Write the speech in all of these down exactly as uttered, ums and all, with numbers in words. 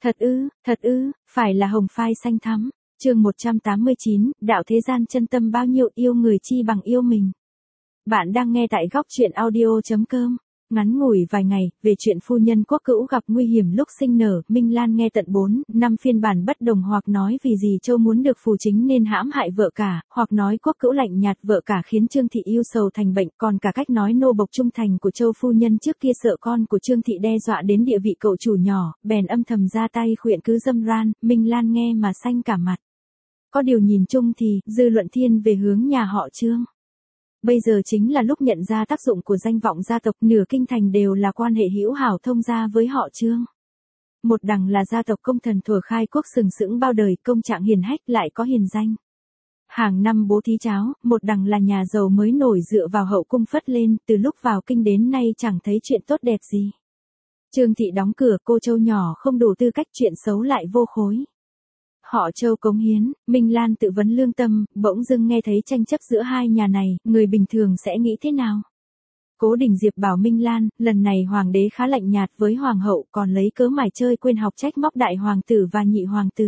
Thật ư, thật ư, phải là hồng phai xanh thắm. Chương một trăm tám mươi chín, đạo thế gian chân tâm bao nhiêu, yêu người chi bằng yêu mình. Bạn đang nghe tại góc truyện audio chấm com. Ngắn ngủi vài ngày, về chuyện phu nhân Quốc Cữu gặp nguy hiểm lúc sinh nở, Minh Lan nghe tận bốn, năm phiên bản bất đồng, hoặc nói vì gì Châu muốn được phù chính nên hãm hại vợ cả, hoặc nói Quốc Cữu lạnh nhạt vợ cả khiến Trương Thị yêu sầu thành bệnh, còn cả cách nói nô bộc trung thành của Châu phu nhân trước kia sợ con của Trương Thị đe dọa đến địa vị cậu chủ nhỏ, bèn âm thầm ra tay khuyện cứ dâm ran, Minh Lan nghe mà xanh cả mặt. Có điều nhìn chung thì, dư luận thiên về hướng nhà họ Trương. Bây giờ chính là lúc nhận ra tác dụng của danh vọng gia tộc, nửa kinh thành đều là quan hệ hữu hảo thông gia với họ Trương. Một đằng là gia tộc công thần thuở khai quốc sừng sững bao đời, công trạng hiền hách lại có hiền danh. Hàng năm bố thí cháo, một đằng là nhà giàu mới nổi dựa vào hậu cung phất lên, từ lúc vào kinh đến nay chẳng thấy chuyện tốt đẹp gì. Trương Thị đóng cửa, cô Châu nhỏ không đủ tư cách, chuyện xấu lại vô khối. Họ Châu cống hiến, Minh Lan tự vấn lương tâm, bỗng dưng nghe thấy tranh chấp giữa hai nhà này, người bình thường sẽ nghĩ thế nào? Cố Đình Diệp bảo Minh Lan, lần này hoàng đế khá lạnh nhạt với hoàng hậu, còn lấy cớ mải chơi quên học trách móc đại hoàng tử và nhị hoàng tử.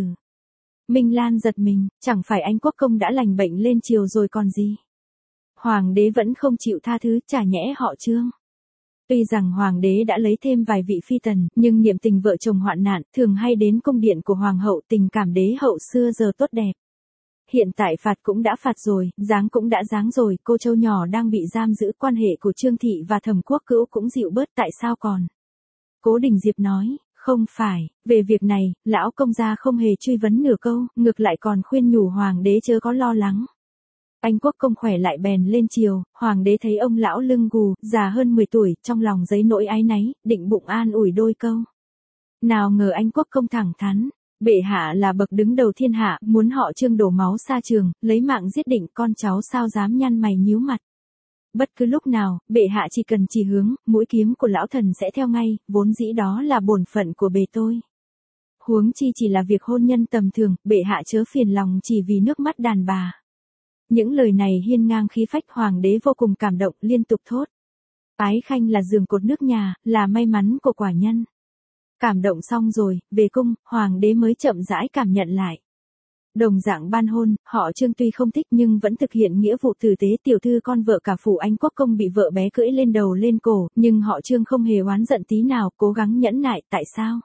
Minh Lan giật mình, chẳng phải anh Quốc công đã lành bệnh lên triều rồi còn gì? Hoàng đế vẫn không chịu tha thứ, chả nhẽ họ Trương. Tuy rằng hoàng đế đã lấy thêm vài vị phi tần, nhưng niệm tình vợ chồng hoạn nạn, thường hay đến cung điện của hoàng hậu, tình cảm đế hậu xưa giờ tốt đẹp. Hiện tại phạt cũng đã phạt rồi, giáng cũng đã giáng rồi, cô Châu nhỏ đang bị giam giữ, quan hệ của Trương Thị và Thẩm Quốc Cữu cũng dịu bớt, tại sao còn? Cố Đình Diệp nói, không phải, về việc này, lão công gia không hề truy vấn nửa câu, ngược lại còn khuyên nhủ hoàng đế chớ có lo lắng. Anh Quốc công khỏe lại bèn lên triều, hoàng đế thấy ông lão lưng gù, già hơn mười tuổi, trong lòng dấy nỗi áy náy, định bụng an ủi đôi câu. Nào ngờ anh Quốc công thẳng thắn, bệ hạ là bậc đứng đầu thiên hạ, muốn họ Trương đổ máu xa trường, lấy mạng giết định con cháu sao dám nhăn mày nhíu mặt. Bất cứ lúc nào, bệ hạ chỉ cần chỉ hướng, mũi kiếm của lão thần sẽ theo ngay, vốn dĩ đó là bổn phận của bề tôi. Huống chi chỉ là việc hôn nhân tầm thường, bệ hạ chớ phiền lòng chỉ vì nước mắt đàn bà. Những lời này hiên ngang khí phách, hoàng đế vô cùng cảm động, liên tục thốt. Ái khanh là giường cột nước nhà, là may mắn của quả nhân. Cảm động xong rồi, về cung, hoàng đế mới chậm rãi cảm nhận lại. Đồng dạng ban hôn, họ Trương tuy không thích nhưng vẫn thực hiện nghĩa vụ tử tế, tiểu thư con vợ cả phủ anh Quốc công bị vợ bé cưỡi lên đầu lên cổ, nhưng họ Trương không hề oán giận tí nào, cố gắng nhẫn nại, tại sao?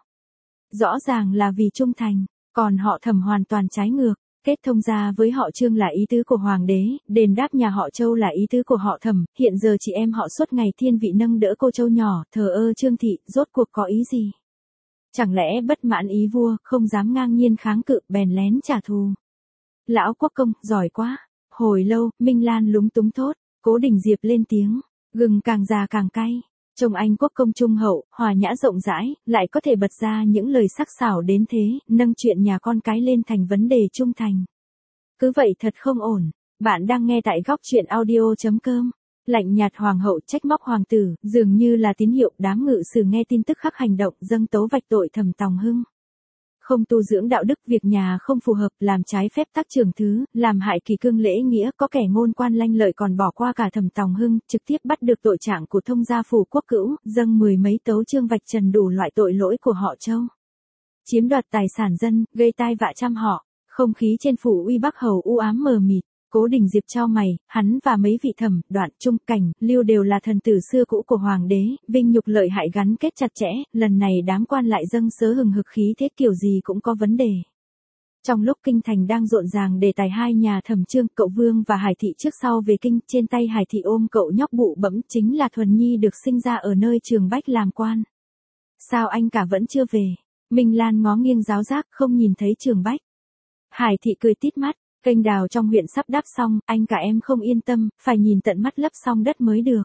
Rõ ràng là vì trung thành, còn họ Thẩm hoàn toàn trái ngược. Kết thông gia với họ Trương là ý tứ của hoàng đế, đền đáp nhà họ Châu là ý tứ của họ Thẩm, hiện giờ chị em họ suốt ngày thiên vị nâng đỡ cô Châu nhỏ, thờ ơ Trương Thị, rốt cuộc có ý gì? Chẳng lẽ bất mãn ý vua, không dám ngang nhiên kháng cự, bèn lén trả thù? Lão Quốc công, giỏi quá. Hồi lâu, Minh Lan lúng túng thốt, Cố Đình Diệp lên tiếng, gừng càng già càng cay. Chồng anh Quốc công trung hậu, hòa nhã rộng rãi, lại có thể bật ra những lời sắc sảo đến thế, nâng chuyện nhà con cái lên thành vấn đề trung thành. Cứ vậy thật không ổn. Bạn đang nghe tại góc truyện audio chấm com. Lạnh nhạt hoàng hậu trách móc hoàng tử, dường như là tín hiệu, đám ngự sử nghe tin tức khắc hành động, dâng tấu vạch tội Thẩm Tòng Hưng. Không tu dưỡng đạo đức, việc nhà không phù hợp, làm trái phép tắc trường thứ, làm hại kỷ cương lễ nghĩa, có kẻ ngôn quan lanh lợi còn bỏ qua cả Thẩm Tòng Hưng, trực tiếp bắt được tội trạng của thông gia phủ Quốc Cữu, dâng mười mấy tấu chương vạch trần đủ loại tội lỗi của họ Châu. Chiếm đoạt tài sản dân, gây tai vạ trăm họ, không khí trên phủ Uy Bắc Hầu u ám mờ mịt. Cố Đình Diệp chau mày, hắn và mấy vị Thẩm, Đoạn, Trung, Cảnh, Lưu đều là thần tử xưa cũ của hoàng đế, vinh nhục lợi hại gắn kết chặt chẽ, lần này đám quan lại dâng sớ hừng hực khí thế kiểu gì cũng có vấn đề. Trong lúc kinh thành đang rộn ràng đề tài hai nhà Thẩm Trương, cậu Vương và Hải Thị trước sau về kinh, trên tay Hải Thị ôm cậu nhóc bụ bẫm, chính là Thuần Nhi được sinh ra ở nơi Trường Bách làm quan. Sao anh cả vẫn chưa về? Minh Lan ngó nghiêng giáo giác, không nhìn thấy Trường Bách. Hải Thị cười tít mắt. Kênh đào trong huyện sắp đắp xong, anh cả em không yên tâm, phải nhìn tận mắt lấp xong đất mới được.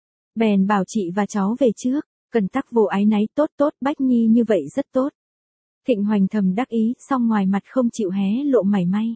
Bèn bảo chị và cháu về trước, cần tắc vô áy náy, tốt tốt, Bách Nhi như vậy rất tốt. Thịnh Hoành thầm đắc ý, song ngoài mặt không chịu hé lộ mảy may.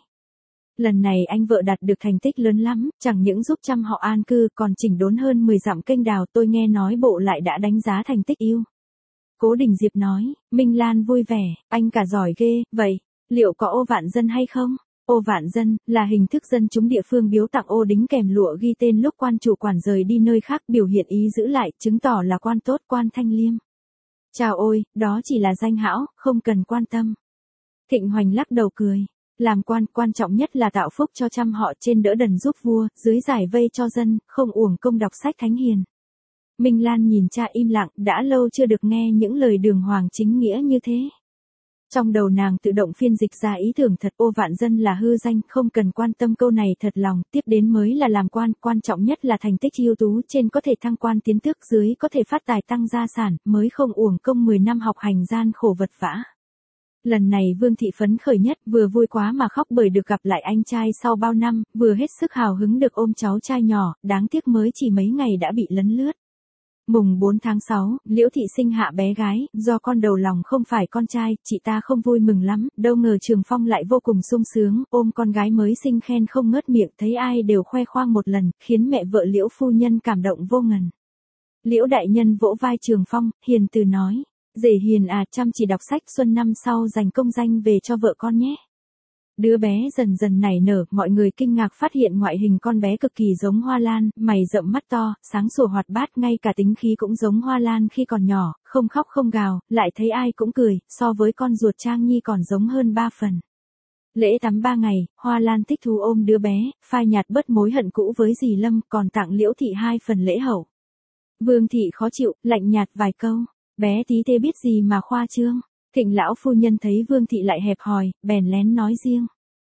Lần này anh vợ đạt được thành tích lớn lắm, chẳng những giúp chăm họ an cư, còn chỉnh đốn hơn mười dặm kênh đào, tôi nghe nói bộ lại đã đánh giá thành tích yêu. Cố Đình Diệp nói, Minh Lan vui vẻ, anh cả giỏi ghê, vậy, liệu có ô vạn dân hay không? Ô vạn dân, là hình thức dân chúng địa phương biếu tặng ô đính kèm lụa ghi tên lúc quan chủ quản rời đi nơi khác, biểu hiện ý giữ lại, chứng tỏ là quan tốt, quan thanh liêm. Chào ôi, đó chỉ là danh hão, không cần quan tâm. Thịnh Hoành lắc đầu cười. Làm quan, quan trọng nhất là tạo phúc cho trăm họ, trên đỡ đần giúp vua, dưới giải vây cho dân, không uổng công đọc sách thánh hiền. Minh Lan nhìn cha im lặng, đã lâu chưa được nghe những lời đường hoàng chính nghĩa như thế. Trong đầu nàng tự động phiên dịch ra ý tưởng thật, ô vạn dân là hư danh, không cần quan tâm câu này thật lòng, tiếp đến mới là làm quan, quan trọng nhất là thành tích ưu tú, trên có thể thăng quan tiến tước, dưới có thể phát tài tăng gia sản, mới không uổng công mười năm học hành gian khổ vật vã. Lần này Vương thị phấn khởi nhất, vừa vui quá mà khóc bởi được gặp lại anh trai sau bao năm, vừa hết sức hào hứng được ôm cháu trai nhỏ, đáng tiếc mới chỉ mấy ngày đã bị lấn lướt. Mùng bốn tháng sáu, Liễu thị sinh hạ bé gái, do con đầu lòng không phải con trai, chị ta không vui mừng lắm, đâu ngờ Trường Phong lại vô cùng sung sướng, ôm con gái mới sinh khen không ngớt miệng, thấy ai đều khoe khoang một lần, khiến mẹ vợ Liễu phu nhân cảm động vô ngần. Liễu đại nhân vỗ vai Trường Phong, hiền từ nói, rể hiền à, chăm chỉ đọc sách, xuân năm sau giành công danh về cho vợ con nhé. Đứa bé dần dần nảy nở, mọi người kinh ngạc phát hiện ngoại hình con bé cực kỳ giống Hoa Lan, mày rậm mắt to, sáng sủa hoạt bát, ngay cả tính khí cũng giống Hoa Lan khi còn nhỏ, không khóc không gào, lại thấy ai cũng cười, so với con ruột Trang Nhi còn giống hơn ba phần. Lễ tắm ba ngày, Hoa Lan thích thú ôm đứa bé, phai nhạt bớt mối hận cũ với dì Lâm, còn tặng Liễu thị hai phần lễ hậu. Vương thị khó chịu, lạnh nhạt vài câu, bé tí tê biết gì mà khoa trương. Thịnh lão phu nhân thấy Vương thị lại hẹp hòi, bèn lén nói riêng.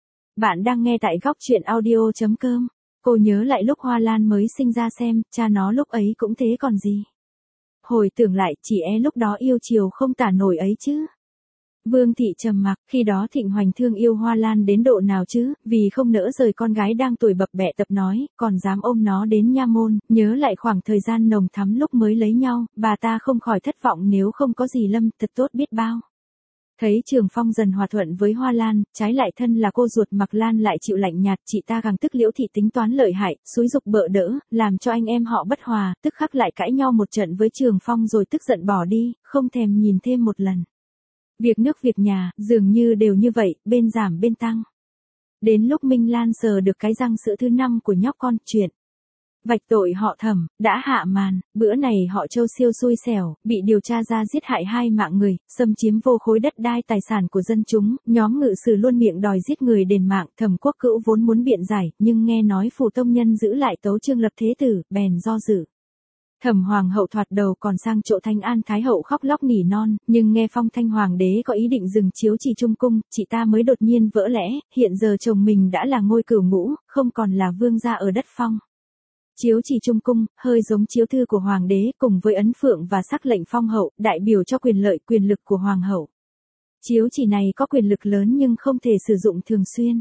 Bạn đang nghe tại góc truyện audio chấm com. Cô nhớ lại lúc Hoa Lan mới sinh ra xem, cha nó lúc ấy cũng thế còn gì. Hồi tưởng lại, chỉ e lúc đó yêu chiều không tả nổi ấy chứ. Vương thị trầm mặc, khi đó Thịnh Hoành thương yêu Hoa Lan đến độ nào chứ, vì không nỡ rời con gái đang tuổi bập bẹ tập nói, còn dám ôm nó đến nha môn, nhớ lại khoảng thời gian nồng thắm lúc mới lấy nhau, bà ta không khỏi thất vọng nếu không có dì Lâm, thật tốt biết bao. Thấy Trường Phong dần hòa thuận với Hoa Lan, trái lại thân là cô ruột Mạc Lan lại chịu lạnh nhạt, chị ta càng tức Liễu thị tính toán lợi hại, xúi dục bợ đỡ, làm cho anh em họ bất hòa, tức khắc lại cãi nhau một trận với Trường Phong rồi tức giận bỏ đi, không thèm nhìn thêm một lần. Việc nước việc nhà, dường như đều như vậy, bên giảm bên tăng. Đến lúc Minh Lan sờ được cái răng sữa thứ năm của nhóc con, chuyện vạch tội họ Thẩm đã hạ màn, bữa này họ Châu siêu xui xẻo, bị điều tra ra giết hại hai mạng người, xâm chiếm vô khối đất đai tài sản của dân chúng, nhóm ngự sử luôn miệng đòi giết người đền mạng, Thẩm Quốc Cữu vốn muốn biện giải, nhưng nghe nói Phù Tông Nhân giữ lại tấu chương lập thế tử, bèn do dự. Thẩm Hoàng hậu thoạt đầu còn sang chỗ Thanh An Thái hậu khóc lóc nỉ non, nhưng nghe phong thanh hoàng đế có ý định dừng chiếu chỉ trung cung, chị ta mới đột nhiên vỡ lẽ, hiện giờ chồng mình đã là ngôi cửu ngũ, không còn là vương gia ở đất phong. Chiếu chỉ trung cung, hơi giống chiếu thư của hoàng đế, cùng với ấn phượng và sắc lệnh phong hậu, đại biểu cho quyền lợi quyền lực của hoàng hậu. Chiếu chỉ này có quyền lực lớn nhưng không thể sử dụng thường xuyên.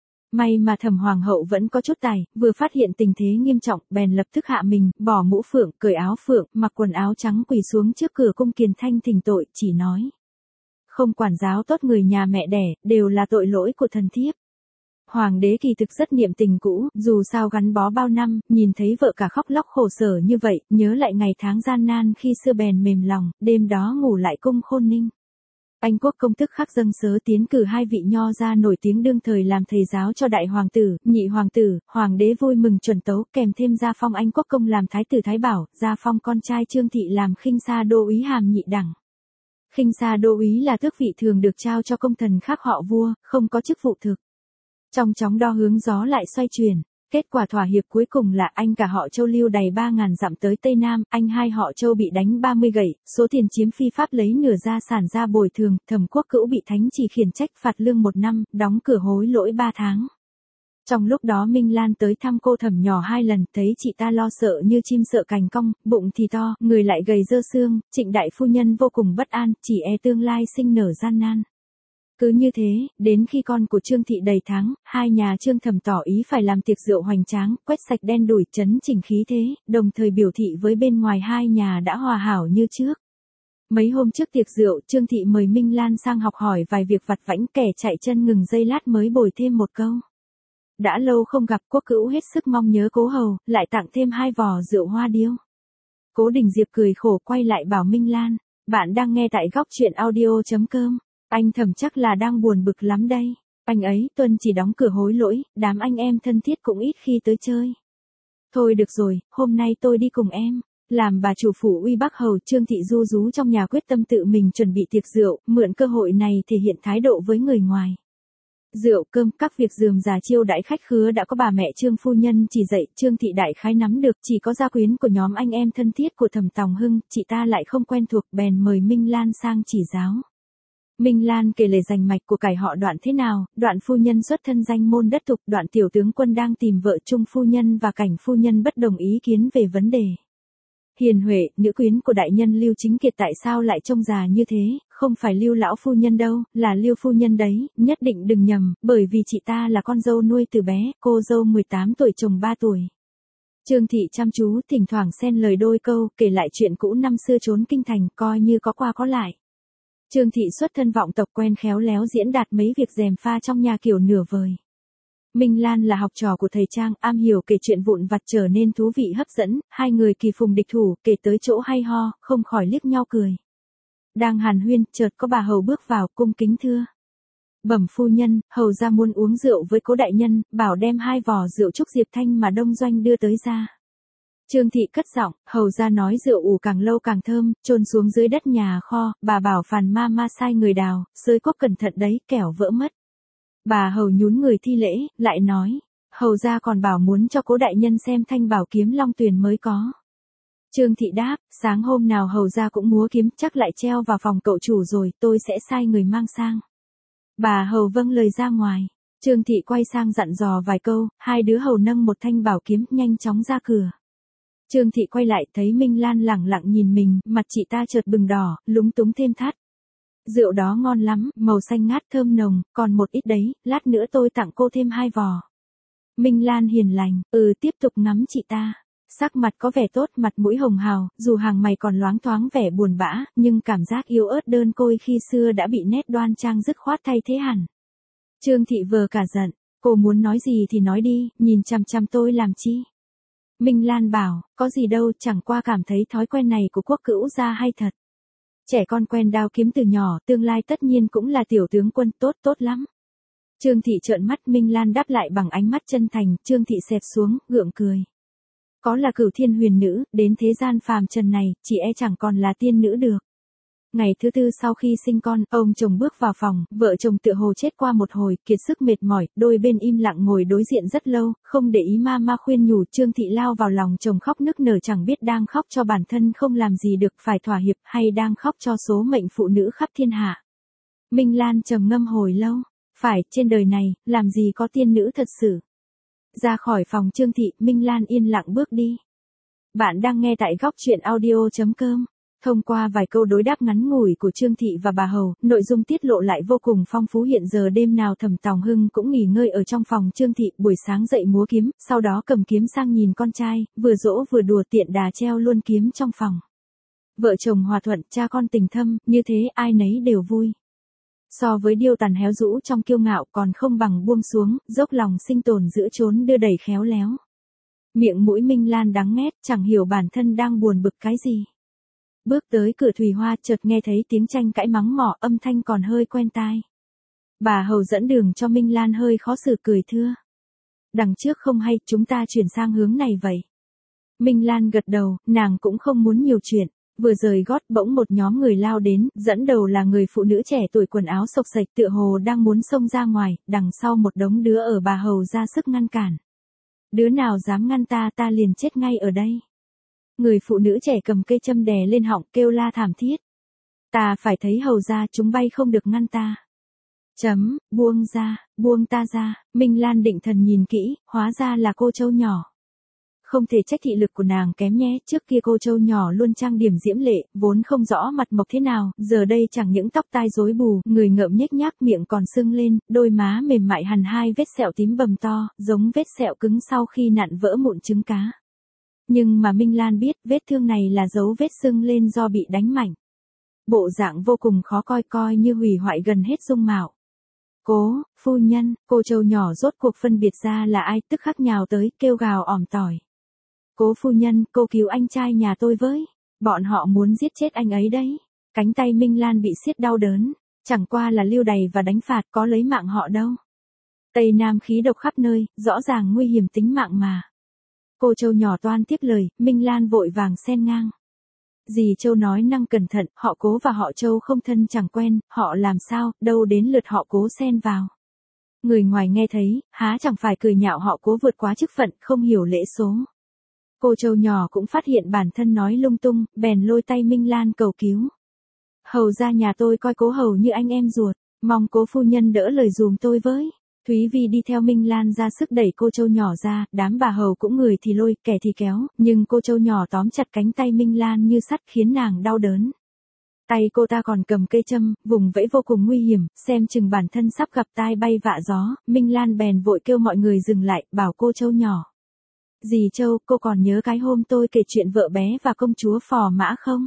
May mà Thẩm Hoàng hậu vẫn có chút tài, vừa phát hiện tình thế nghiêm trọng, bèn lập tức hạ mình, bỏ mũ phượng, cởi áo phượng, mặc quần áo trắng quỳ xuống trước cửa cung Kiền Thanh thỉnh tội, chỉ nói: không quản giáo tốt người nhà mẹ đẻ, đều là tội lỗi của thần thiếp. Hoàng đế kỳ thực rất niệm tình cũ, dù sao gắn bó bao năm, nhìn thấy vợ cả khóc lóc khổ sở như vậy, nhớ lại ngày tháng gian nan khi xưa bèn mềm lòng, đêm đó ngủ lại cung Khôn Ninh. Anh quốc công tức khắc dâng sớ tiến cử hai vị nho gia nổi tiếng đương thời làm thầy giáo cho đại hoàng tử, nhị hoàng tử, hoàng đế vui mừng chuẩn tấu, kèm thêm gia phong anh quốc công làm thái tử thái bảo, gia phong con trai Trương thị làm khinh sa đô úy hàm nhị đẳng. Khinh sa đô úy là tước vị thường được trao cho công thần khác họ vua, không có chức vụ thực. Trong chóng đo hướng gió lại xoay chuyển, kết quả thỏa hiệp cuối cùng là anh cả họ Châu lưu đày ba ngàn dặm tới Tây Nam, anh hai họ Châu bị đánh ba mươi gậy, số tiền chiếm phi pháp lấy nửa gia sản ra bồi thường, Thẩm Quốc Cữu bị thánh chỉ khiển trách phạt lương một năm, đóng cửa hối lỗi ba tháng. Trong lúc đó Minh Lan tới thăm cô Thẩm nhỏ hai lần, thấy chị ta lo sợ như chim sợ cành cong, bụng thì to, người lại gầy dơ xương, Trịnh đại phu nhân vô cùng bất an, chỉ e tương lai sinh nở gian nan. Cứ như thế, đến khi con của Trương thị đầy tháng, hai nhà Trương Thẩm tỏ ý phải làm tiệc rượu hoành tráng, quét sạch đen đủi, chấn chỉnh khí thế, đồng thời biểu thị với bên ngoài hai nhà đã hòa hảo như trước. Mấy hôm trước tiệc rượu, Trương thị mời Minh Lan sang học hỏi vài việc vặt vãnh, kẻ chạy chân ngừng giây lát mới bồi thêm một câu. Đã lâu không gặp, Quốc Cữu hết sức mong nhớ cố hầu, lại tặng thêm hai vò rượu hoa điêu. Cố Đình Diệp cười khổ quay lại bảo Minh Lan, bạn đang nghe tại góc truyện audio chấm com. Anh Thẩm chắc là đang buồn bực lắm đây. Anh ấy tuần chỉ đóng cửa hối lỗi, đám anh em thân thiết cũng ít khi tới chơi. Thôi được rồi, hôm nay tôi đi cùng em. Làm bà chủ phủ Uy Bắc Hầu Trương Thị ru rú trong nhà quyết tâm tự mình chuẩn bị tiệc rượu, mượn cơ hội này thể hiện thái độ với người ngoài. Rượu cơm, các việc rườm rà chiêu đãi khách khứa đã có bà mẹ Trương phu nhân chỉ dạy, Trương Thị đại khái nắm được, chỉ có gia quyến của nhóm anh em thân thiết của Thẩm Tòng Hưng, chị ta lại không quen thuộc, bèn mời Minh Lan sang chỉ giáo. Minh Lan kể lời rành mạch của cải họ Đoạn thế nào, Đoạn phu nhân xuất thân danh môn đất thục, Đoạn tiểu tướng quân đang tìm vợ, Trung phu nhân và Cảnh phu nhân bất đồng ý kiến về vấn đề. Hiền Huệ, nữ quyến của đại nhân Lưu Chính Kiệt tại sao lại trông già như thế, không phải Lưu lão phu nhân đâu, là Lưu phu nhân đấy, nhất định đừng nhầm, bởi vì chị ta là con dâu nuôi từ bé, cô dâu mười tám tuổi chồng ba tuổi. Trương Thị chăm chú, thỉnh thoảng xen lời đôi câu, kể lại chuyện cũ năm xưa trốn kinh thành, coi như có qua có lại. Trương Thị xuất thân vọng tộc, quen khéo léo diễn đạt mấy việc gièm pha trong nhà kiểu nửa vời. Minh Lan là học trò của thầy Trang, am hiểu kể chuyện vụn vặt trở nên thú vị hấp dẫn, hai người kỳ phùng địch thủ, kể tới chỗ hay ho, không khỏi liếc nhau cười. Đang hàn huyên, chợt có bà hầu bước vào, cung kính thưa. Bẩm phu nhân, hầu ra muốn uống rượu với cố đại nhân, bảo đem hai vò rượu trúc Diệp Thanh mà Đông Doanh đưa tới ra. Trương Thị cất giọng, hầu ra nói rượu ủ càng lâu càng thơm, chôn xuống dưới đất nhà kho, bà bảo phàn ma ma sai người đào, xới cốc cẩn thận đấy, kẻo vỡ mất. Bà hầu nhún người thi lễ, lại nói, hầu ra còn bảo muốn cho cố đại nhân xem thanh bảo kiếm Long Tuyền mới có. Trương Thị đáp, sáng hôm nào hầu ra cũng múa kiếm, chắc lại treo vào phòng cậu chủ rồi, tôi sẽ sai người mang sang. Bà hầu vâng lời ra ngoài. Trương Thị quay sang dặn dò vài câu, hai đứa hầu nâng một thanh bảo kiếm nhanh chóng ra cửa. Trương Thị quay lại thấy Minh Lan lẳng lặng nhìn mình, mặt chị ta chợt bừng đỏ, lúng túng thêm thắt. Rượu đó ngon lắm, màu xanh ngát thơm nồng, còn một ít đấy, lát nữa tôi tặng cô thêm hai vò. Minh Lan hiền lành, ừ tiếp tục ngắm chị ta. Sắc mặt có vẻ tốt, mặt mũi hồng hào, dù hàng mày còn loáng thoáng vẻ buồn bã, nhưng cảm giác yếu ớt đơn côi khi xưa đã bị nét đoan trang dứt khoát thay thế hẳn. Trương Thị vờ cả giận, cô muốn nói gì thì nói đi, nhìn chằm chằm tôi làm chi? Minh Lan bảo, có gì đâu, chẳng qua cảm thấy thói quen này của quốc cữu gia hay thật. Trẻ con quen đao kiếm từ nhỏ, tương lai tất nhiên cũng là tiểu tướng quân, tốt tốt lắm. Trương Thị trợn mắt, Minh Lan đáp lại bằng ánh mắt chân thành, Trương Thị xẹp xuống, gượng cười. Có là Cửu Thiên Huyền Nữ, đến thế gian phàm trần này, chị e chẳng còn là tiên nữ được. Ngày thứ tư sau khi sinh con, ông chồng bước vào phòng, vợ chồng tựa hồ chết qua một hồi, kiệt sức mệt mỏi, đôi bên im lặng ngồi đối diện rất lâu, không để ý ma ma khuyên nhủ. Trương Thị lao vào lòng chồng khóc nức nở, chẳng biết đang khóc cho bản thân không làm gì được phải thỏa hiệp, hay đang khóc cho số mệnh phụ nữ khắp thiên hạ. Minh Lan trầm ngâm hồi lâu, phải, trên đời này, làm gì có tiên nữ thật sự. Ra khỏi phòng Trương Thị, Minh Lan yên lặng bước đi. Bạn đang nghe tại góc truyện audio chấm com. Thông qua vài câu đối đáp ngắn ngủi của Trương Thị và bà hầu, nội dung tiết lộ lại vô cùng phong phú. Hiện giờ đêm nào Thẩm Tòng Hưng cũng nghỉ ngơi ở trong phòng Trương Thị, buổi sáng dậy múa kiếm, sau đó cầm kiếm sang nhìn con trai, vừa dỗ vừa đùa, tiện đà treo luôn kiếm trong phòng. Vợ chồng hòa thuận, cha con tình thâm, như thế ai nấy đều vui. So với điêu tàn héo rũ trong kiêu ngạo, còn không bằng buông xuống, dốc lòng sinh tồn giữa chốn đưa đẩy khéo léo. Miệng mũi Minh Lan đắng nghét, chẳng hiểu bản thân đang buồn bực cái gì. Bước tới cửa Thùy Hoa, chợt nghe thấy tiếng tranh cãi mắng mỏ, âm thanh còn hơi quen tai. Bà hầu dẫn đường cho Minh Lan hơi khó xử, cười thưa. Đằng trước không hay, chúng ta chuyển sang hướng này vậy. Minh Lan gật đầu, nàng cũng không muốn nhiều chuyện. Vừa rời gót, bỗng một nhóm người lao đến, dẫn đầu là người phụ nữ trẻ tuổi quần áo xộc xệch, tựa hồ đang muốn xông ra ngoài, đằng sau một đống đứa ở bà hầu ra sức ngăn cản. Đứa nào dám ngăn ta, ta liền chết ngay ở đây. Người phụ nữ trẻ cầm cây châm đè lên họng, kêu la thảm thiết. Ta phải thấy hầu ra, chúng bay không được ngăn ta. Chấm, buông ra, buông ta ra. Minh Lan định thần nhìn kỹ, hóa ra là cô trâu nhỏ. Không thể trách thị lực của nàng kém nhé, trước kia cô trâu nhỏ luôn trang điểm diễm lệ, vốn không rõ mặt mộc thế nào, giờ đây chẳng những tóc tai rối bù, người ngợm nhếch nhác, miệng còn sưng lên, đôi má mềm mại hằn hai vết sẹo tím bầm to, giống vết sẹo cứng sau khi nặn vỡ mụn trứng cá. Nhưng mà Minh Lan biết, vết thương này là dấu vết sưng lên do bị đánh mạnh. Bộ dạng vô cùng khó coi, coi như hủy hoại gần hết dung mạo. Cố, phu nhân, cô trâu nhỏ rốt cuộc phân biệt ra là ai, tức khắc nhào tới, kêu gào ỏm tỏi. Cố phu nhân, cô cứu anh trai nhà tôi với. Bọn họ muốn giết chết anh ấy đấy. Cánh tay Minh Lan bị siết đau đớn. Chẳng qua là lưu đày và đánh phạt, có lấy mạng họ đâu. Tây Nam khí độc khắp nơi, rõ ràng nguy hiểm tính mạng mà. Cô Châu nhỏ toan tiếp lời, Minh Lan vội vàng xen ngang. Dì Châu nói năng cẩn thận, họ Cố và họ Châu không thân chẳng quen, họ làm sao, đâu đến lượt họ Cố xen vào. Người ngoài nghe thấy, há chẳng phải cười nhạo họ Cố vượt quá chức phận, không hiểu lễ số. Cô Châu nhỏ cũng phát hiện bản thân nói lung tung, bèn lôi tay Minh Lan cầu cứu. Hầu ra nhà tôi coi Cố Hầu như anh em ruột, mong Cố phu nhân đỡ lời dùm tôi với. Thúy Vi đi theo Minh Lan ra sức đẩy cô Châu nhỏ ra, đám bà hầu cũng người thì lôi, kẻ thì kéo, nhưng cô Châu nhỏ tóm chặt cánh tay Minh Lan như sắt khiến nàng đau đớn. Tay cô ta còn cầm cây châm, vùng vẫy vô cùng nguy hiểm, xem chừng bản thân sắp gặp tai bay vạ gió, Minh Lan bèn vội kêu mọi người dừng lại, bảo cô Châu nhỏ. Dì Châu, cô còn nhớ cái hôm tôi kể chuyện vợ bé và công chúa Phò Mã không?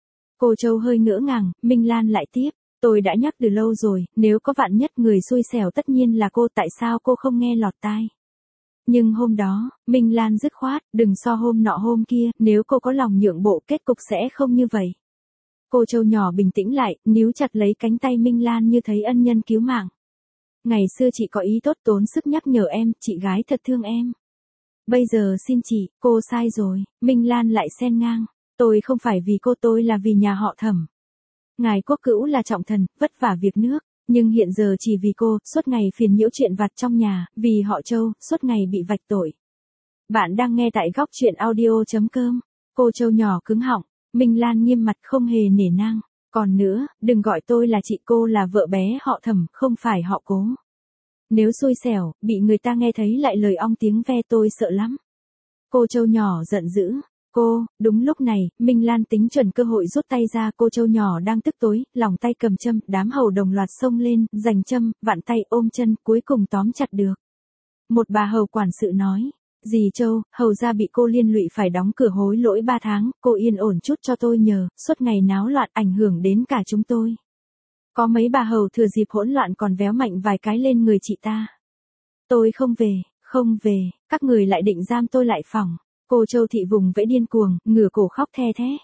Cô Châu hơi ngỡ ngàng, Minh Lan lại tiếp. Tôi đã nhắc từ lâu rồi, nếu có vạn nhất người xui xẻo tất nhiên là cô, tại sao cô không nghe lọt tai? Nhưng hôm đó, Minh Lan dứt khoát, đừng so hôm nọ hôm kia, nếu cô có lòng nhượng bộ kết cục sẽ không như vậy. Cô Châu nhỏ bình tĩnh lại, níu chặt lấy cánh tay Minh Lan như thấy ân nhân cứu mạng. Ngày xưa chị có ý tốt tốn sức nhắc nhở em, chị gái thật thương em. Bây giờ xin chị, cô sai rồi, Minh Lan lại xen ngang. Tôi không phải vì cô, tôi là vì nhà họ Thẩm. Ngài Quốc Cữu là trọng thần, vất vả việc nước, nhưng hiện giờ chỉ vì cô, suốt ngày phiền nhiễu chuyện vặt trong nhà, vì họ Châu, suốt ngày bị vạch tội. Bạn đang nghe tại góc truyện audio chấm com. Cô Châu nhỏ cứng họng, Minh Lan nghiêm mặt không hề nể nang. Còn nữa, đừng gọi tôi là chị, cô là vợ bé họ Thẩm, không phải họ Cố. Nếu xui xẻo, bị người ta nghe thấy lại lời ong tiếng ve tôi sợ lắm. Cô Châu nhỏ giận dữ. Cô, đúng lúc này, Minh Lan tính chuẩn cơ hội rút tay ra, cô Châu nhỏ đang tức tối, lòng tay cầm châm, đám hầu đồng loạt xông lên, giành châm, vặn tay ôm chân, cuối cùng tóm chặt được. Một bà hầu quản sự nói, dì Châu, hầu ra bị cô liên lụy phải đóng cửa hối lỗi ba tháng, cô yên ổn chút cho tôi nhờ, suốt ngày náo loạn ảnh hưởng đến cả chúng tôi. Có mấy bà hầu thừa dịp hỗn loạn còn véo mạnh vài cái lên người chị ta. Tôi không về, không về, các người lại định giam tôi lại phòng. Cô Châu thị vùng vẫy điên cuồng, ngửa cổ khóc the thé.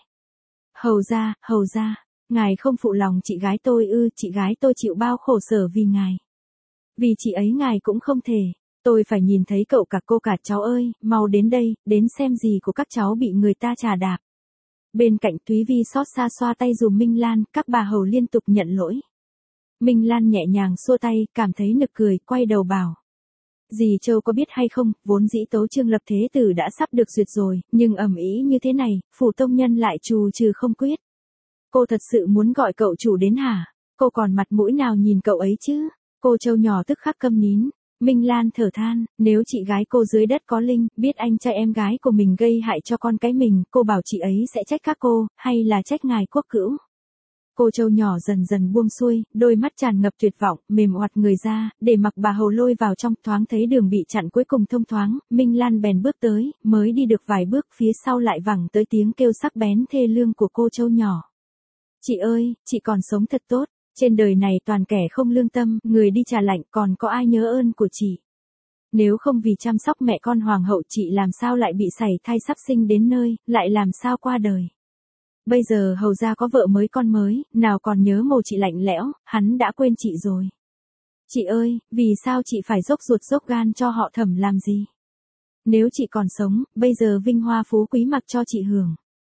Hầu ra, hầu ra, ngài không phụ lòng chị gái tôi ư, chị gái tôi chịu bao khổ sở vì ngài. Vì chị ấy ngài cũng không thể, tôi phải nhìn thấy cậu cả cô cả cháu ơi, mau đến đây, đến xem gì của các cháu bị người ta trà đạp. Bên cạnh Thúy Vi xót xa xoa tay dùm Minh Lan, các bà hầu liên tục nhận lỗi. Minh Lan nhẹ nhàng xua tay, cảm thấy nực cười, quay đầu bảo. Dì Châu có biết hay không, vốn dĩ tấu chương lập thế tử đã sắp được duyệt rồi, nhưng ầm ĩ như thế này, phủ tông nhân lại trù trừ không quyết. Cô thật sự muốn gọi cậu chủ đến hả? Cô còn mặt mũi nào nhìn cậu ấy chứ? Cô Châu nhỏ tức khắc câm nín. Minh Lan thở than, nếu chị gái cô dưới đất có linh, biết anh trai em gái của mình gây hại cho con cái mình, cô bảo chị ấy sẽ trách các cô, hay là trách ngài Quốc Cữu? Cô Châu nhỏ dần dần buông xuôi, đôi mắt tràn ngập tuyệt vọng, mềm oặt người ra, để mặc bà hầu lôi vào trong, thoáng thấy đường bị chặn cuối cùng thông thoáng, Minh Lan bèn bước tới, mới đi được vài bước phía sau lại vẳng tới tiếng kêu sắc bén thê lương của cô Châu nhỏ. Chị ơi, chị còn sống thật tốt, trên đời này toàn kẻ không lương tâm, người đi trà lạnh, còn có ai nhớ ơn của chị. Nếu không vì chăm sóc mẹ con hoàng hậu chị làm sao lại bị sảy thai sắp sinh đến nơi, lại làm sao qua đời. Bây giờ hầu ra có vợ mới con mới, nào còn nhớ mồ chị lạnh lẽo, hắn đã quên chị rồi. Chị ơi, vì sao chị phải dốc ruột dốc gan cho họ Thẩm làm gì? Nếu chị còn sống, bây giờ vinh hoa phú quý mặc cho chị hưởng.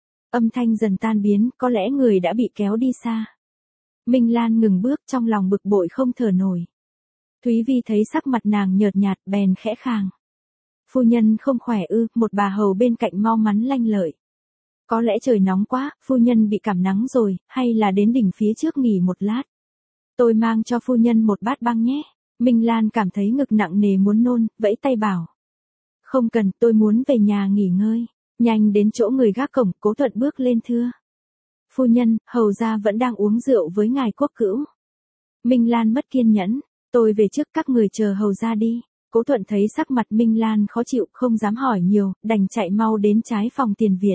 Âm thanh dần tan biến, có lẽ người đã bị kéo đi xa. Minh Lan ngừng bước, trong lòng bực bội không thở nổi. Thúy Vi thấy sắc mặt nàng nhợt nhạt, bèn khẽ khàng. Phu nhân không khỏe ư? Một bà hầu bên cạnh mau mắn lanh lợi. Có lẽ trời nóng quá, phu nhân bị cảm nắng rồi, hay là đến đỉnh phía trước nghỉ một lát. Tôi mang cho phu nhân một bát băng nhé. Minh Lan cảm thấy ngực nặng nề muốn nôn, vẫy tay bảo. Không cần, tôi muốn về nhà nghỉ ngơi. Nhanh đến chỗ người gác cổng, Cố Thuận bước lên thưa. Phu nhân, hầu gia vẫn đang uống rượu với ngài Quốc Cữu. Minh Lan mất kiên nhẫn. Tôi về trước, các người chờ hầu gia đi. Cố Thuận thấy sắc mặt Minh Lan khó chịu, không dám hỏi nhiều, đành chạy mau đến trái phòng tiền viện.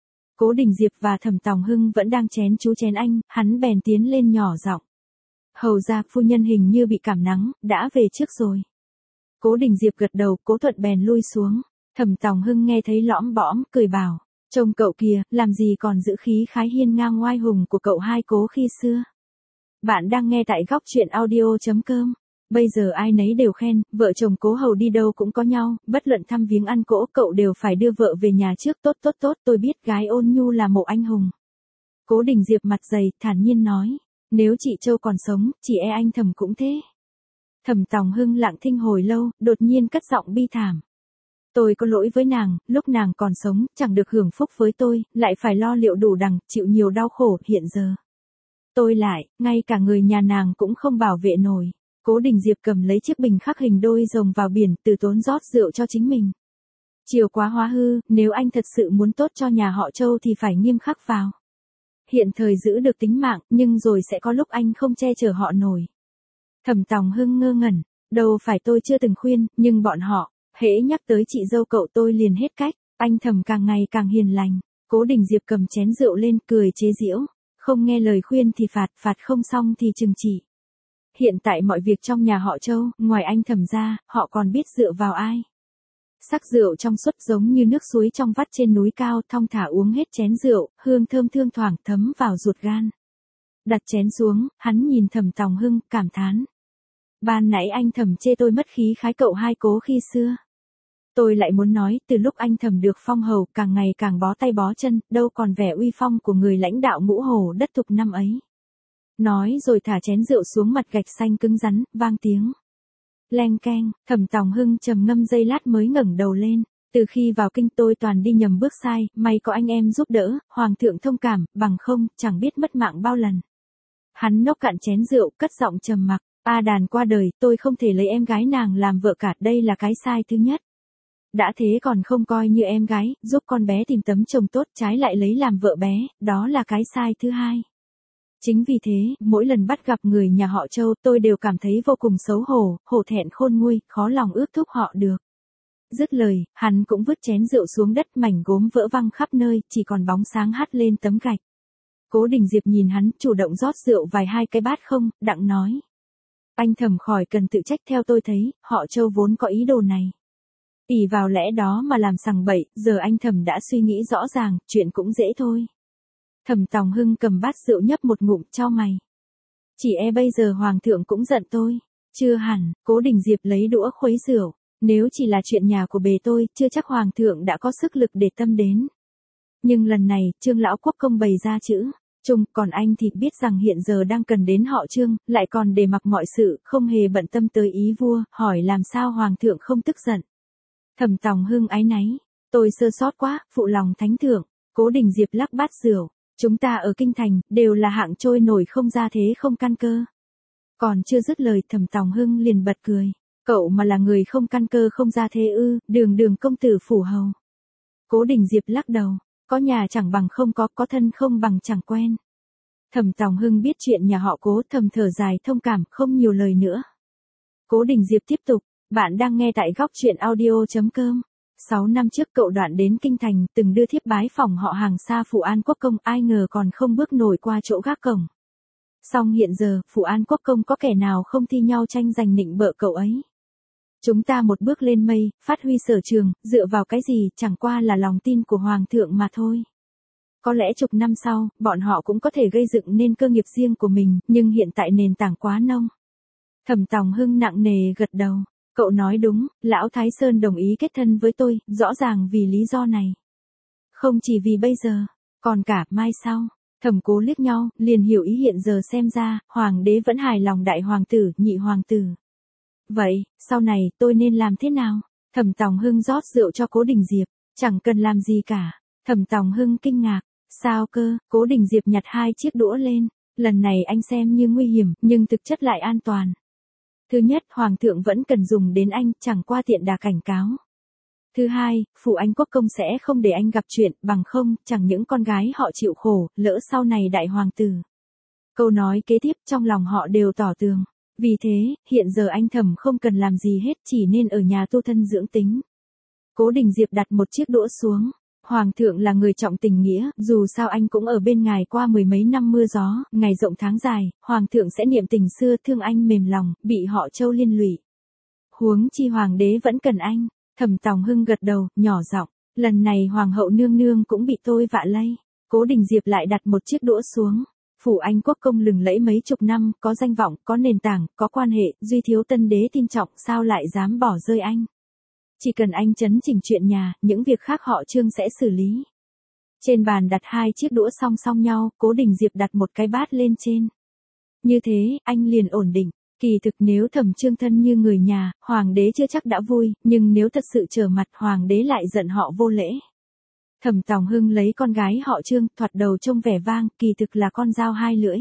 Cố Đình Diệp và Thẩm Tòng Hưng vẫn đang chén chú chén anh, hắn bèn tiến lên nhỏ giọng. Hầu ra, phu nhân hình như bị cảm nắng, đã về trước rồi. Cố Đình Diệp gật đầu, Cố Thuận bèn lui xuống. Thẩm Tòng Hưng nghe thấy lõm bõm, cười bảo, trông cậu kìa, làm gì còn giữ khí khái hiên ngang oai hùng của cậu hai Cố khi xưa. Bạn đang nghe tại góc truyện audio chấm com. Bây giờ ai nấy đều khen, vợ chồng Cố Hầu đi đâu cũng có nhau, bất luận thăm viếng ăn cỗ cậu đều phải đưa vợ về nhà trước. Tốt tốt tốt, tôi biết gái Ôn Nhu là một anh hùng. Cố Đình Diệp mặt dày, thản nhiên nói, nếu chị Châu còn sống, chỉ e anh Thẩm cũng thế. Thẩm Tòng Hưng lặng thinh hồi lâu, đột nhiên cất giọng bi thảm. Tôi có lỗi với nàng, lúc nàng còn sống, chẳng được hưởng phúc với tôi, lại phải lo liệu đủ đằng, chịu nhiều đau khổ, hiện giờ. Tôi lại, ngay cả người nhà nàng cũng không bảo vệ nổi. Cố Đình Diệp cầm lấy chiếc bình khắc hình đôi rồng vào biển, từ tốn rót rượu cho chính mình. Chiều quá hóa hư, nếu anh thật sự muốn tốt cho nhà họ Châu thì phải nghiêm khắc vào. Hiện thời giữ được tính mạng, nhưng rồi sẽ có lúc anh không che chở họ nổi. Thẩm Tòng Hưng ngơ ngẩn, đâu phải tôi chưa từng khuyên, nhưng bọn họ, hễ nhắc tới chị dâu cậu tôi liền hết cách. Anh Thẩm càng ngày càng hiền lành. Cố Đình Diệp cầm chén rượu lên, cười chế giễu, không nghe lời khuyên thì phạt, phạt không xong thì trừng trị. Hiện tại mọi việc trong nhà họ Châu, ngoài anh Thẩm ra, họ còn biết dựa vào ai. Sắc rượu trong suốt giống như nước suối trong vắt trên núi cao, thong thả uống hết chén rượu, hương thơm thương thoảng thấm vào ruột gan. Đặt chén xuống, hắn nhìn Thẩm Tòng Hưng, cảm thán. Ban nãy anh Thẩm chê tôi mất khí khái cậu hai Cố khi xưa. Tôi lại muốn nói, từ lúc anh Thẩm được phong hầu, càng ngày càng bó tay bó chân, đâu còn vẻ uy phong của người lãnh đạo ngũ hồ đất thục năm ấy. Nói rồi thả chén rượu xuống mặt gạch xanh cứng rắn, vang tiếng. Leng keng, Thẩm Tòng Hưng trầm ngâm giây lát mới ngẩng đầu lên. Từ khi vào kinh tôi toàn đi nhầm bước sai, may có anh em giúp đỡ, hoàng thượng thông cảm, bằng không, chẳng biết mất mạng bao lần. Hắn nốc cạn chén rượu, cất giọng trầm mặc. A Đàn qua đời, tôi không thể lấy em gái nàng làm vợ cả, đây là cái sai thứ nhất. Đã thế còn không coi như em gái, giúp con bé tìm tấm chồng tốt, trái lại lấy làm vợ bé, đó là cái sai thứ hai. Chính vì thế, mỗi lần bắt gặp người nhà họ Châu, tôi đều cảm thấy vô cùng xấu hổ, hổ thẹn khôn nguôi, khó lòng ước thúc họ được. Dứt lời, hắn cũng vứt chén rượu xuống đất, mảnh gốm vỡ văng khắp nơi, chỉ còn bóng sáng hắt lên tấm gạch. Cố Đình Diệp nhìn hắn, chủ động rót rượu vài hai cái bát không, đặng nói. Anh Thẩm khỏi cần tự trách, theo tôi thấy, họ Châu vốn có ý đồ này. Ỷ vào lẽ đó mà làm sằng bậy, giờ anh Thẩm đã suy nghĩ rõ ràng, chuyện cũng dễ thôi. Thẩm Tòng Hưng cầm bát rượu nhấp một ngụm, chau mày. Chỉ e bây giờ hoàng thượng cũng giận tôi. Chưa hẳn, Cố Đình Diệp lấy đũa khuấy rượu. Nếu chỉ là chuyện nhà của bề tôi, chưa chắc hoàng thượng đã có sức lực để tâm đến. Nhưng lần này, Trương lão quốc công bày ra chữ Trung, còn anh thì biết rằng hiện giờ đang cần đến họ Trương, lại còn để mặc mọi sự, không hề bận tâm tới ý vua, hỏi làm sao hoàng thượng không tức giận. Thẩm Tòng Hưng áy náy, tôi sơ sót quá, phụ lòng thánh thượng. Cố Đình Diệp lắc bát rượu, chúng ta ở kinh thành, đều là hạng trôi nổi không ra thế không căn cơ. Còn chưa dứt lời, Thẩm Tòng Hưng liền bật cười, cậu mà là người không căn cơ không ra thế ư, đường đường công tử phủ hầu. Cố Đình Diệp lắc đầu, có nhà chẳng bằng không có, có thân không bằng chẳng quen. Thẩm Tòng Hưng biết chuyện nhà họ Cố, thầm thở dài thông cảm, không nhiều lời nữa. Cố Đình Diệp tiếp tục, bạn đang nghe tại góc truyện audio chấm com. Sáu năm trước cậu Đoạn đến kinh thành, từng đưa thiếp bái phỏng họ hàng xa Phủ An Quốc công, ai ngờ còn không bước nổi qua chỗ gác cổng. Song hiện giờ, Phủ An Quốc công có kẻ nào không thi nhau tranh giành nịnh bợ cậu ấy. Chúng ta một bước lên mây, phát huy sở trường, dựa vào cái gì, chẳng qua là lòng tin của hoàng thượng mà thôi. Có lẽ chục năm sau, bọn họ cũng có thể gây dựng nên cơ nghiệp riêng của mình, nhưng hiện tại nền tảng quá nông. Thẩm Tòng Hưng nặng nề gật đầu. Cậu nói đúng, lão Thái Sơn đồng ý kết thân với tôi, rõ ràng vì lý do này. Không chỉ vì bây giờ, còn cả mai sau. Thẩm Cố liếc nhau, liền hiểu ý hiện giờ xem ra, hoàng đế vẫn hài lòng đại hoàng tử, nhị hoàng tử. Vậy, sau này tôi nên làm thế nào? Thẩm Tòng Hưng rót rượu cho Cố Đình Diệp, chẳng cần làm gì cả. Thẩm Tòng Hưng kinh ngạc, sao cơ? Cố Đình Diệp nhặt hai chiếc đũa lên, lần này anh xem như nguy hiểm, nhưng thực chất lại an toàn. Thứ nhất, hoàng thượng vẫn cần dùng đến anh, chẳng qua tiện đà cảnh cáo. Thứ hai, Phủ Anh Quốc công sẽ không để anh gặp chuyện, bằng không, chẳng những con gái họ chịu khổ, lỡ sau này đại hoàng tử. Câu nói kế tiếp trong lòng họ đều tỏ tường. Vì thế, hiện giờ anh Thẩm không cần làm gì hết, chỉ nên ở nhà tu thân dưỡng tính. Cố Đình Diệp đặt một chiếc đũa xuống. Hoàng thượng là người trọng tình nghĩa, dù sao anh cũng ở bên ngài qua mười mấy năm mưa gió, ngày rộng tháng dài, hoàng thượng sẽ niệm tình xưa thương anh mềm lòng, bị họ Châu liên lụy. Huống chi hoàng đế vẫn cần anh. Thẩm Tòng Hưng gật đầu, nhỏ giọng, lần này hoàng hậu nương nương cũng bị tôi vạ lây. Cố Đình Diệp lại đặt một chiếc đũa xuống. Phủ Anh quốc công lừng lẫy mấy chục năm, có danh vọng, có nền tảng, có quan hệ, duy thiếu tân đế tin trọng, sao lại dám bỏ rơi anh. Chỉ cần anh chấn chỉnh chuyện nhà, những việc khác họ Trương sẽ xử lý. Trên bàn đặt hai chiếc đũa song song nhau, Cố Đình Diệp đặt một cái bát lên trên. Như thế, anh liền ổn định. Kỳ thực nếu Thẩm Trương thân như người nhà, hoàng đế chưa chắc đã vui, nhưng nếu thật sự trở mặt hoàng đế lại giận họ vô lễ. Thẩm Tòng Hưng lấy con gái họ Trương, thoạt đầu trông vẻ vang, kỳ thực là con dao hai lưỡi.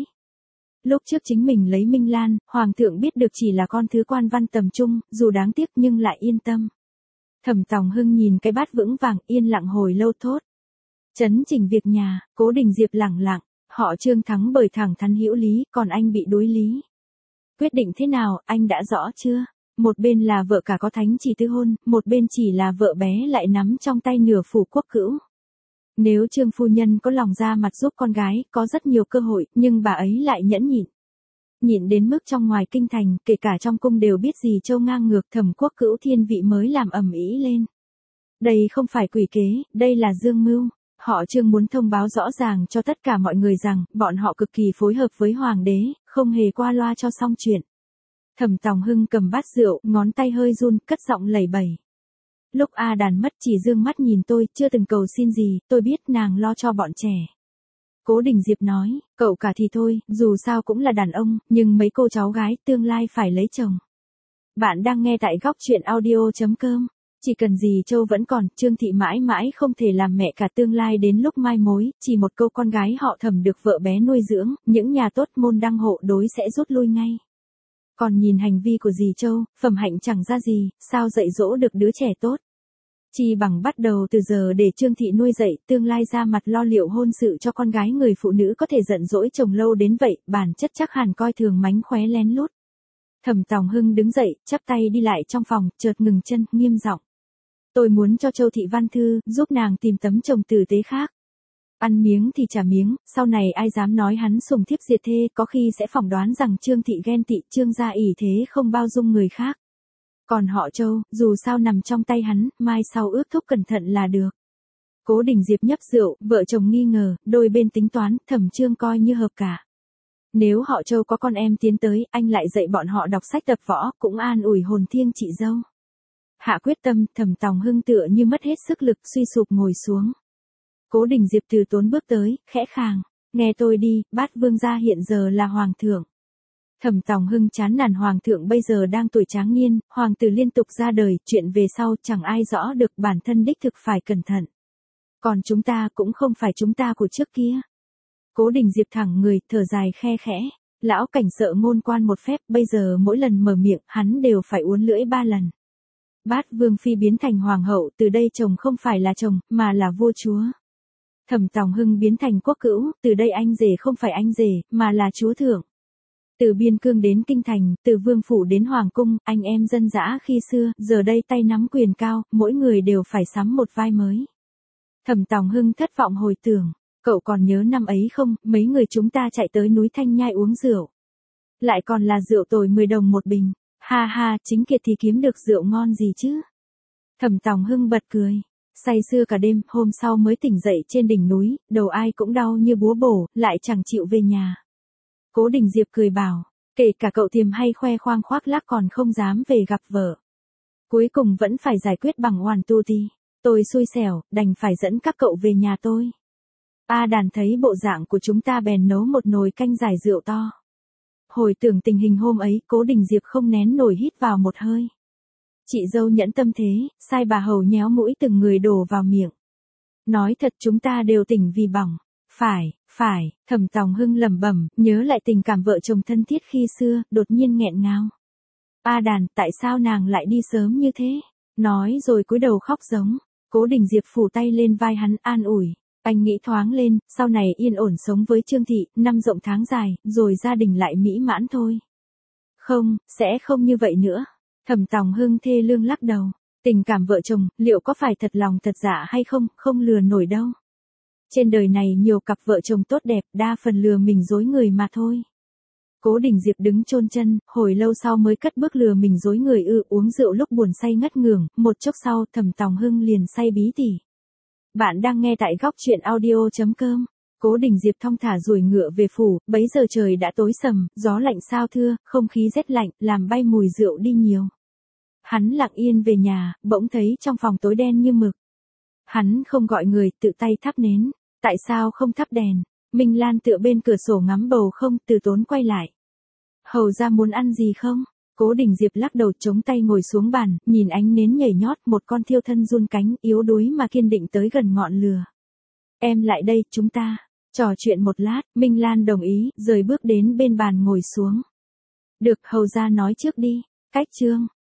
Lúc trước chính mình lấy Minh Lan, hoàng thượng biết được chỉ là con thứ quan văn tầm trung, dù đáng tiếc nhưng lại yên tâm. Thẩm Tòng Hưng nhìn cái bát vững vàng, yên lặng hồi lâu thốt. Chấn chỉnh việc nhà, Cố Đình Diệp lẳng lặng, họ Trương thắng bởi thẳng thắn hữu lý, còn anh bị đối lý. Quyết định thế nào, anh đã rõ chưa? Một bên là vợ cả có thánh chỉ tứ hôn, một bên chỉ là vợ bé lại nắm trong tay nửa phủ quốc cữu. Nếu Trương phu nhân có lòng ra mặt giúp con gái, có rất nhiều cơ hội, nhưng bà ấy lại nhẫn nhịn. Nhịn đến mức trong ngoài kinh thành, kể cả trong cung đều biết gì Châu ngang ngược, Thẩm quốc cữu thiên vị mới làm ầm ĩ lên. Đây không phải quỷ kế, đây là dương mưu. Họ Trương muốn thông báo rõ ràng cho tất cả mọi người rằng, bọn họ cực kỳ phối hợp với hoàng đế, không hề qua loa cho xong chuyện. Thẩm Tòng Hưng cầm bát rượu, ngón tay hơi run, cất giọng lẩy bẩy. Lúc A Đàn mất chỉ dương mắt nhìn tôi, chưa từng cầu xin gì, tôi biết nàng lo cho bọn trẻ. Cố Đình Diệp nói, cậu cả thì thôi, dù sao cũng là đàn ông, nhưng mấy cô cháu gái tương lai phải lấy chồng. Bạn đang nghe tại góc truyện audio chấm com. Chỉ cần gì Châu vẫn còn, Trương Thị mãi mãi không thể làm mẹ cả tương lai đến lúc mai mối, chỉ một câu con gái họ Thẩm được vợ bé nuôi dưỡng, những nhà tốt môn đăng hộ đối sẽ rút lui ngay. Còn nhìn hành vi của dì Châu, phẩm hạnh chẳng ra gì, sao dạy dỗ được đứa trẻ tốt. Chỉ bằng bắt đầu từ giờ để Trương Thị nuôi dạy, tương lai ra mặt lo liệu hôn sự cho con gái người phụ nữ có thể giận dỗi chồng lâu đến vậy, bản chất chắc hẳn coi thường mánh khóe lén lút. Thẩm Tòng Hưng đứng dậy, chắp tay đi lại trong phòng, chợt ngừng chân, nghiêm giọng. Tôi muốn cho Châu Thị văn thư, giúp nàng tìm tấm chồng tử tế khác. Ăn miếng thì trả miếng, sau này ai dám nói hắn sủng thiếp diệt thê, có khi sẽ phỏng đoán rằng Trương Thị ghen tị, Trương gia ỷ thế không bao dung người khác. Còn họ Châu, dù sao nằm trong tay hắn, mai sau ước thúc cẩn thận là được. Cố Đình Diệp nhấp rượu, vợ chồng nghi ngờ, đôi bên tính toán, Thẩm Trương coi như hợp cả. Nếu họ Châu có con em tiến tới, anh lại dạy bọn họ đọc sách tập võ, cũng an ủi hồn thiêng chị dâu. Hạ quyết tâm, Thẩm Tòng Hưng tựa như mất hết sức lực, suy sụp ngồi xuống. Cố Đình Diệp từ tốn bước tới, khẽ khàng, nghe tôi đi, bát vương gia hiện giờ là hoàng thượng. Thẩm Tòng Hưng chán nản hoàng thượng bây giờ đang tuổi tráng niên, hoàng tử liên tục ra đời, chuyện về sau chẳng ai rõ được, bản thân đích thực phải cẩn thận. Còn chúng ta cũng không phải chúng ta của trước kia. Cố Đình Diệp thẳng người, thở dài khe khẽ, lão cảnh sợ ngôn quan một phép, bây giờ mỗi lần mở miệng, hắn đều phải uốn lưỡi ba lần. Bát vương phi biến thành hoàng hậu, từ đây chồng không phải là chồng, mà là vua chúa. Thẩm Tòng Hưng biến thành quốc cữu, từ đây anh rể không phải anh rể, mà là chúa thượng. Từ biên cương đến kinh thành, từ vương phủ đến hoàng cung, anh em dân dã khi xưa, giờ đây tay nắm quyền cao, mỗi người đều phải sắm một vai mới. Thẩm Tòng Hưng thất vọng hồi tưởng, cậu còn nhớ năm ấy không, mấy người chúng ta chạy tới núi Thanh Nhai uống rượu. Lại còn là rượu tồi mười đồng một bình, ha ha, chính Kiệt thì kiếm được rượu ngon gì chứ. Thẩm Tòng Hưng bật cười. Say sưa cả đêm, hôm sau mới tỉnh dậy trên đỉnh núi, đầu ai cũng đau như búa bổ, lại chẳng chịu về nhà. Cố Đình Diệp cười bảo, kể cả cậu Tiềm hay khoe khoang khoác lác còn không dám về gặp vợ. Cuối cùng vẫn phải giải quyết bằng hoàn tu ti. Tôi xui xẻo, đành phải dẫn các cậu về nhà tôi. A Đàn thấy bộ dạng của chúng ta bèn nấu một nồi canh giải rượu to. Hồi tưởng tình hình hôm ấy, Cố Đình Diệp không nén nổi hít vào một hơi. Chị dâu nhẫn tâm thế, sai bà hầu nhéo mũi từng người đổ vào miệng. Nói thật chúng ta đều tỉnh vì bỏng. Phải, phải, Thẩm Tòng Hưng lẩm bẩm, nhớ lại tình cảm vợ chồng thân thiết khi xưa, đột nhiên nghẹn ngào. A Đàn, tại sao nàng lại đi sớm như thế? Nói rồi cúi đầu khóc giống. Cố Đình Diệp phủ tay lên vai hắn an ủi. Anh nghĩ thoáng lên, sau này yên ổn sống với Trương Thị, năm rộng tháng dài, rồi gia đình lại mỹ mãn thôi. Không, sẽ không như vậy nữa. Thẩm Tòng Hưng thê lương lắc đầu. Tình cảm vợ chồng, liệu có phải thật lòng thật dạ hay không, không lừa nổi đâu. Trên đời này nhiều cặp vợ chồng tốt đẹp, đa phần lừa mình dối người mà thôi. Cố Đình Diệp đứng chôn chân, hồi lâu sau mới cất bước lừa mình dối người ư, uống rượu lúc buồn say ngất ngưởng, một chốc sau, Thẩm Tòng Hưng liền say bí tỉ. Bạn đang nghe tại góc truyện audio chấm com. Cố Đình Diệp thong thả ruồi ngựa về phủ, bấy giờ trời đã tối sầm, gió lạnh sao thưa, không khí rét lạnh, làm bay mùi rượu đi nhiều. Hắn lặng yên về nhà, bỗng thấy trong phòng tối đen như mực. Hắn không gọi người, tự tay thắp nến. Tại sao không thắp đèn? Minh Lan tựa bên cửa sổ ngắm bầu không, Từ Tốn quay lại. Hầu ra muốn ăn gì không? Cố Đình Diệp lắc đầu chống tay ngồi xuống bàn, nhìn ánh nến nhảy nhót, một con thiêu thân run cánh, yếu đuối mà kiên định tới gần ngọn lửa. Em lại đây, chúng ta trò chuyện một lát. Minh Lan đồng ý, rời bước đến bên bàn ngồi xuống. Được, hầu ra nói trước đi. Cách chương